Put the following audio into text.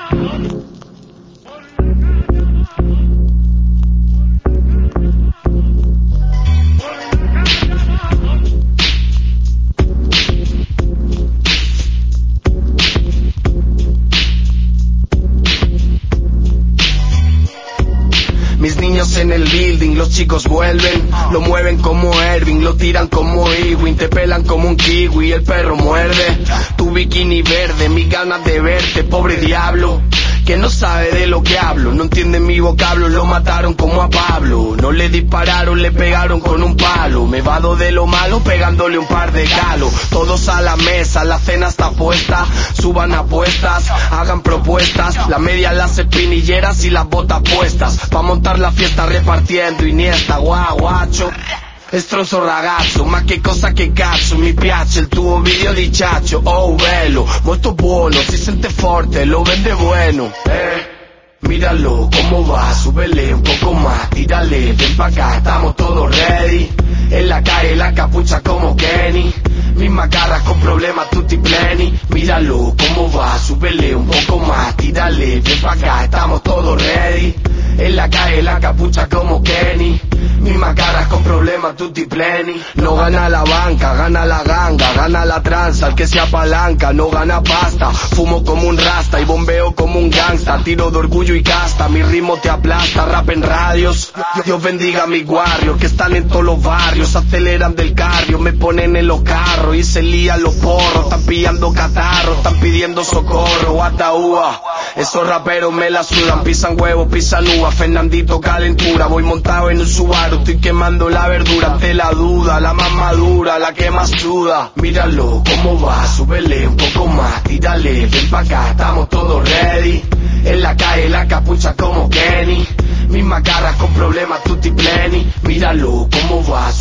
Mis niños en el building, los chicos vuelven, lo mueven como Erving, lo tiran como Ewing, te pelan como un kiwi, el perro muerde, tu bikini verde, mis ganas de verte, pobre diablo, que no sabe de lo que hablo, no entiende mi vocablo, lo mataron como a Pablo, no le dispararon, le pegaron con un palo, me vado de lo malo pegándole un par de galos, todos a la mesa, la cena está puesta, suban apuestas, hagan propuestas, la media las espinilleras y las botas puestas, pa' montar la fiesta repartiendo Iniesta, guacho. Stronzo ragazzo, ma che cosa che cazzo, mi piace il tuo video di ciaccio, oh bello, molto buono, si sente forte, lo vende bueno, míralo, cómo va, súbele un poco más, tírale, ven pa' acá, estamos todos ready, en la calle la capucha como Kenny, misma cara con problemas tutti pleni, míralo, cómo va, súbele un poco más, tírale, ven pa' acá, estamos todos ready, en la calle la capucha como Kenny, misma cara con problemas tutti pleni, no gana la banca, gana la ganga, gana la tranza, el que se apalanca, no gana pasta, fumo como un rasta y bombeo como un gangsta, tiro de orgullo y casta, mi ritmo te aplasta, rap en radios, Dios bendiga a mis guarrios, que están en todos los barrios, aceleran del cardio, me ponen en los carros y se lían los porros, están pillando catarros, están pidiendo socorro, ataúa, esos raperos me la sudan, pisan huevos, pisan uvas, Fernandito calentura, voy montado en un Subaru, estoy quemando la verdura ante la duda, la más madura, la que más suda, míralo, cómo va, súbele un poco más, tírale, ven pa' acá, estamos todos ready, en la calle la capucha como Kenny, misma cara con problemas tutti pleni, míralo, cómo va,